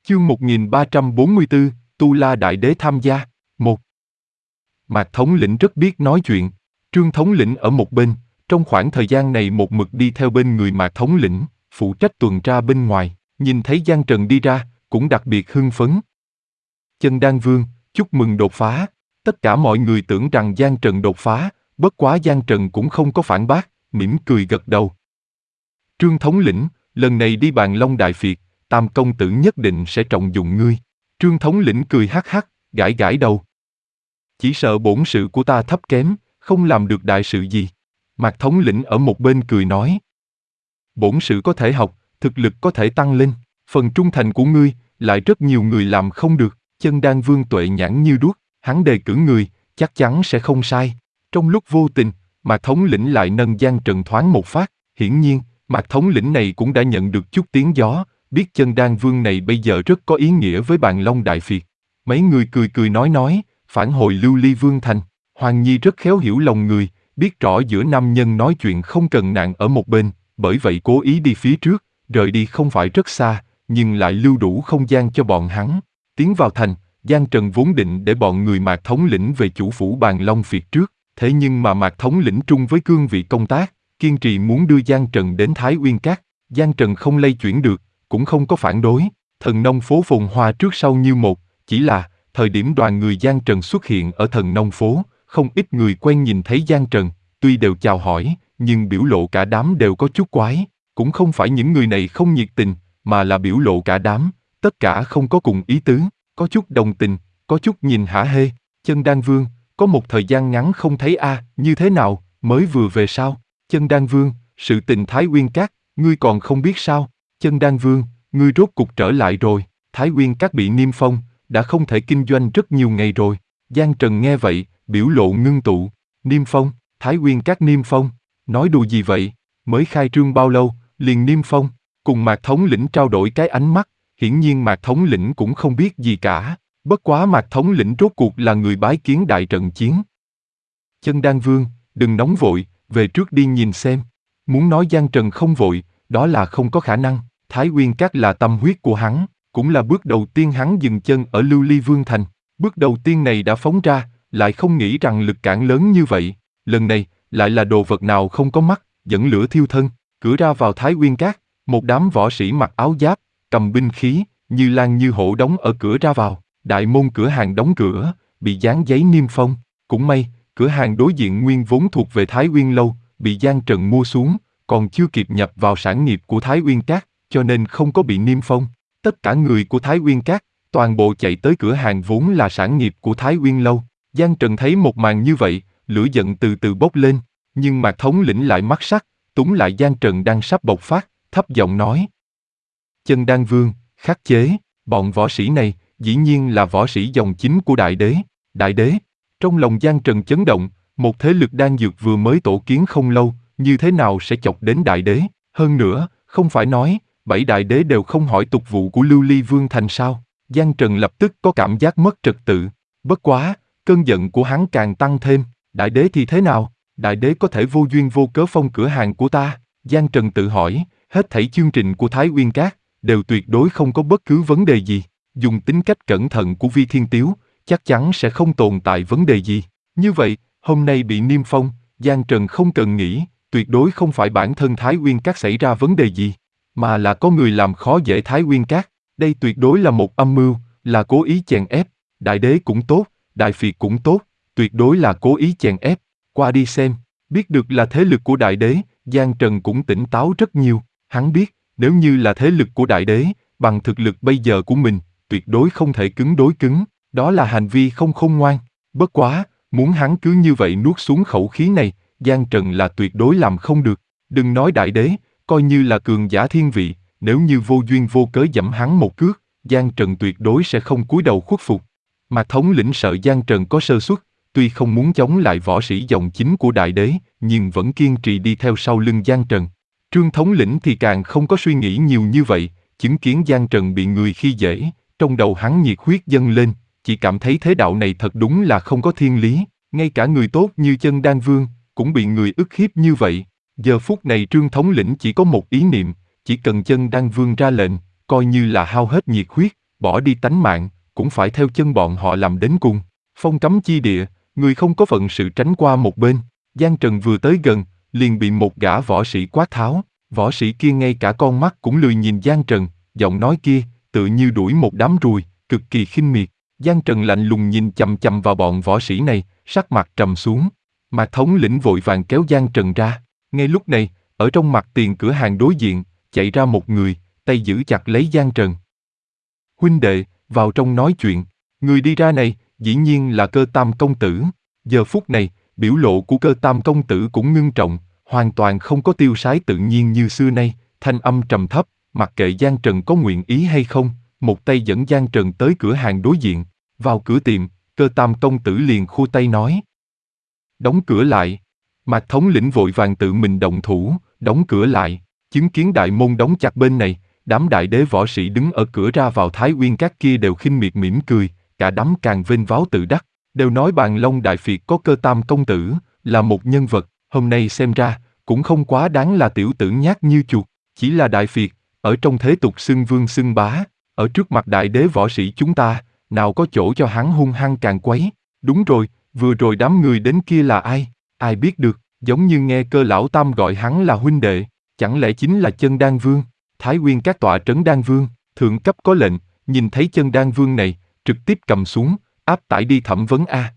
Chương 1344, Tu La Đại Đế tham gia. 1. Mạc thống lĩnh rất biết nói chuyện. Trương thống lĩnh ở một bên, trong khoảng thời gian này một mực đi theo bên người Mạc thống lĩnh, phụ trách tuần tra bên ngoài, nhìn thấy Giang Trần đi ra, cũng đặc biệt hưng phấn. Chân Đan Vương, chúc mừng đột phá. Tất cả mọi người tưởng rằng Giang Trần đột phá, bất quá Giang Trần cũng không có phản bác, mỉm cười gật đầu. Trương thống lĩnh, lần này đi Bàn Long Đại Phiệt, Tam công tử nhất định sẽ trọng dụng ngươi. Trương thống lĩnh cười hắc hắc, gãi gãi đầu. Chỉ sợ bổn sự của ta thấp kém, không làm được đại sự gì. Mạc thống lĩnh ở một bên cười nói. Bổn sự có thể học, thực lực có thể tăng lên, phần trung thành của ngươi, lại rất nhiều người làm không được. Chân Đan Vương tuệ nhãn như đuốc, hắn đề cử người, chắc chắn sẽ không sai. Trong lúc vô tình, Mạc thống lĩnh lại nâng Giang Trần thoáng một phát, hiển nhiên, Mạc thống lĩnh này cũng đã nhận được chút tiếng gió, biết Chân Đan Vương này bây giờ rất có ý nghĩa với Bàn Long Đại Phiệt. Mấy người cười cười nói, phản hồi Lưu Ly Vương thành. Hoàng Nhi rất khéo hiểu lòng người, biết rõ giữa nam nhân nói chuyện không cần nạn ở một bên, bởi vậy cố ý đi phía trước, rời đi không phải rất xa, nhưng lại lưu đủ không gian cho bọn hắn. Tiến vào thành, Giang Trần vốn định để bọn người Mạc thống lĩnh về chủ phủ Bàn Long Phiệt trước, thế nhưng mà Mạc thống lĩnh trung với cương vị công tác, kiên trì muốn đưa Giang Trần đến Thái Uyên Các. Giang Trần không lay chuyển được, cũng không có phản đối. Thần Nông phố phồn hoa trước sau như một, chỉ là thời điểm đoàn người Giang Trần xuất hiện ở Thần Nông phố, không ít người quen nhìn thấy Giang Trần, tuy đều chào hỏi, nhưng biểu lộ cả đám đều có chút quái. Cũng không phải những người này không nhiệt tình, mà là biểu lộ cả đám, tất cả không có cùng ý tứ, có chút đồng tình, có chút nhìn hả hê. Chân Đan Vương, có một thời gian ngắn không thấy như thế nào, mới vừa về sao? Chân Đan Vương, sự tình Thái Uyên Các, ngươi còn không biết sao? Chân Đan Vương, ngươi rốt cục trở lại rồi. Thái Uyên Các bị niêm phong, đã không thể kinh doanh rất nhiều ngày rồi. Giang Trần nghe vậy, biểu lộ ngưng tụ. Niêm phong, Thái Uyên Các niêm phong, nói đùa gì vậy? Mới khai trương bao lâu, liền niêm phong? Cùng Mạc thống lĩnh trao đổi cái ánh mắt, hiển nhiên Mạc thống lĩnh cũng không biết gì cả. Bất quá Mạc thống lĩnh rốt cuộc là người bái kiến đại trận chiến. Chân Đan Vương, đừng nóng vội, về trước đi nhìn xem. Muốn nói Giang Trần không vội, đó là không có khả năng. Thái Uyên Các là tâm huyết của hắn, cũng là bước đầu tiên hắn dừng chân ở Lưu Ly Vương thành. Bước đầu tiên này đã phóng ra, lại không nghĩ rằng lực cản lớn như vậy. Lần này, lại là đồ vật nào không có mắt, dẫn lửa thiêu thân. Cửa ra vào Thái Uyên Các, một đám võ sĩ mặc áo giáp, cầm binh khí, như lang như hổ đóng ở cửa ra vào. Đại môn cửa hàng đóng cửa, bị dán giấy niêm phong. Cũng may, cửa hàng đối diện nguyên vốn thuộc về Thái Uyên Lâu, bị Giang Trần mua xuống, còn chưa kịp nhập vào sản nghiệp của Thái Uyên Các, cho nên không có bị niêm phong. Tất cả người của Thái Uyên Các, toàn bộ chạy tới cửa hàng vốn là sản nghiệp của Thái Uyên Lâu. Giang Trần thấy một màn như vậy, lửa giận từ từ bốc lên, nhưng Mạc thống lĩnh lại mắt sắc, túm lại Giang Trần đang sắp bộc phát, thấp giọng nói. Chân Đan Vương, khắc chế, bọn võ sĩ này, dĩ nhiên là võ sĩ dòng chính của Đại Đế. Đại Đế, trong lòng Giang Trần chấn động, một thế lực đan dược vừa mới tổ kiến không lâu, như thế nào sẽ chọc đến Đại Đế? Hơn nữa, không phải nói, 7 Đại Đế đều không hỏi tục vụ của Lưu Ly Vương thành sao? Giang Trần lập tức có cảm giác mất trật tự. Bất quá, cơn giận của hắn càng tăng thêm. Đại Đế thì thế nào? Đại Đế có thể vô duyên vô cớ phong cửa hàng của ta? Giang Trần tự hỏi, hết thảy chương trình của Thái Uyên Các, đều tuyệt đối không có bất cứ vấn đề gì. Dùng tính cách cẩn thận của Vi Thiên Tiếu, chắc chắn sẽ không tồn tại vấn đề gì. Như vậy, hôm nay bị niêm phong, Giang Trần không cần nghĩ, tuyệt đối không phải bản thân Thái Uyên Các xảy ra vấn đề gì, mà là có người làm khó dễ Thái Uyên Các. Đây tuyệt đối là một âm mưu, là cố ý chèn ép. Đại Đế cũng tốt, Đại Phiệt cũng tốt, tuyệt đối là cố ý chèn ép. Qua đi xem, biết được là thế lực của Đại Đế, Giang Trần cũng tỉnh táo rất nhiều. Hắn biết, nếu như là thế lực của Đại Đế, bằng thực lực bây giờ của mình, tuyệt đối không thể cứng đối cứng, đó là hành vi không khôn ngoan. Bất quá, muốn hắn cứ như vậy nuốt xuống khẩu khí này, Giang Trần là tuyệt đối làm không được. Đừng nói Đại Đế, coi như là cường giả thiên vị, nếu như vô duyên vô cớ giẫm hắn một cước, Giang Trần tuyệt đối sẽ không cúi đầu khuất phục. Mạc thống lĩnh sợ Giang Trần có sơ suất, tuy không muốn chống lại võ sĩ dòng chính của Đại Đế, nhưng vẫn kiên trì đi theo sau lưng Giang Trần. Trương thống lĩnh thì càng không có suy nghĩ nhiều như vậy, chứng kiến Giang Trần bị người khi dễ, trong đầu hắn nhiệt huyết dâng lên, chỉ cảm thấy thế đạo này thật đúng là không có thiên lý, ngay cả người tốt như Chân Đan Vương, cũng bị người ức hiếp như vậy. Giờ phút này Trương thống lĩnh chỉ có một ý niệm, chỉ cần Chân Đan Vương ra lệnh, coi như là hao hết nhiệt huyết, bỏ đi tánh mạng, cũng phải theo chân bọn họ làm đến cùng. Phong cấm chi địa, người không có phận sự tránh qua một bên. Giang Trần vừa tới gần, liền bị một gã võ sĩ quát tháo. Võ sĩ kia ngay cả con mắt cũng lười nhìn Giang Trần, giọng nói kia, tự như đuổi một đám ruồi, cực kỳ khinh miệt. Giang Trần lạnh lùng nhìn chằm chằm vào bọn võ sĩ này, sắc mặt trầm xuống. Mạc thống lĩnh vội vàng kéo Giang Trần ra. Ngay lúc này, ở trong mặt tiền cửa hàng đối diện, chạy ra một người, tay giữ chặt lấy Giang Trần. Huynh đệ, vào trong nói chuyện. Người đi ra này, dĩ nhiên là Cơ Tam công tử. Giờ phút này, biểu lộ của Cơ Tam công tử cũng ngưng trọng, hoàn toàn không có tiêu sái tự nhiên như xưa nay, thanh âm trầm thấp, mặc kệ Giang Trần có nguyện ý hay không, một tay dẫn Giang Trần tới cửa hàng đối diện. Vào cửa tiệm, Cơ Tam công tử liền khua tay nói. Đóng cửa lại. Mạc thống lĩnh vội vàng tự mình động thủ, đóng cửa lại. Chứng kiến đại môn đóng chặt bên này, đám đại đế võ sĩ đứng ở cửa ra vào Thái Uyên Các kia đều khinh miệt mỉm cười, cả đám càng vênh váo tự đắc, đều nói Bàn Long Đại Phiệt có Cơ Tam công tử, là một nhân vật, hôm nay xem ra, cũng không quá đáng là tiểu tử nhát như chuột, chỉ là Đại Phiệt, ở trong thế tục xưng vương xưng bá, ở trước mặt đại đế võ sĩ chúng ta, nào có chỗ cho hắn hung hăng càng quấy. Đúng rồi, vừa rồi đám người đến kia là ai? Ai biết được, giống như nghe Cơ lão tam gọi hắn là huynh đệ, chẳng lẽ chính là Chân Đan Vương? Thái Uyên Các tọa trấn Đan Vương, thượng cấp có lệnh, nhìn thấy Chân Đan Vương này, trực tiếp cầm xuống, áp tải đi thẩm vấn a.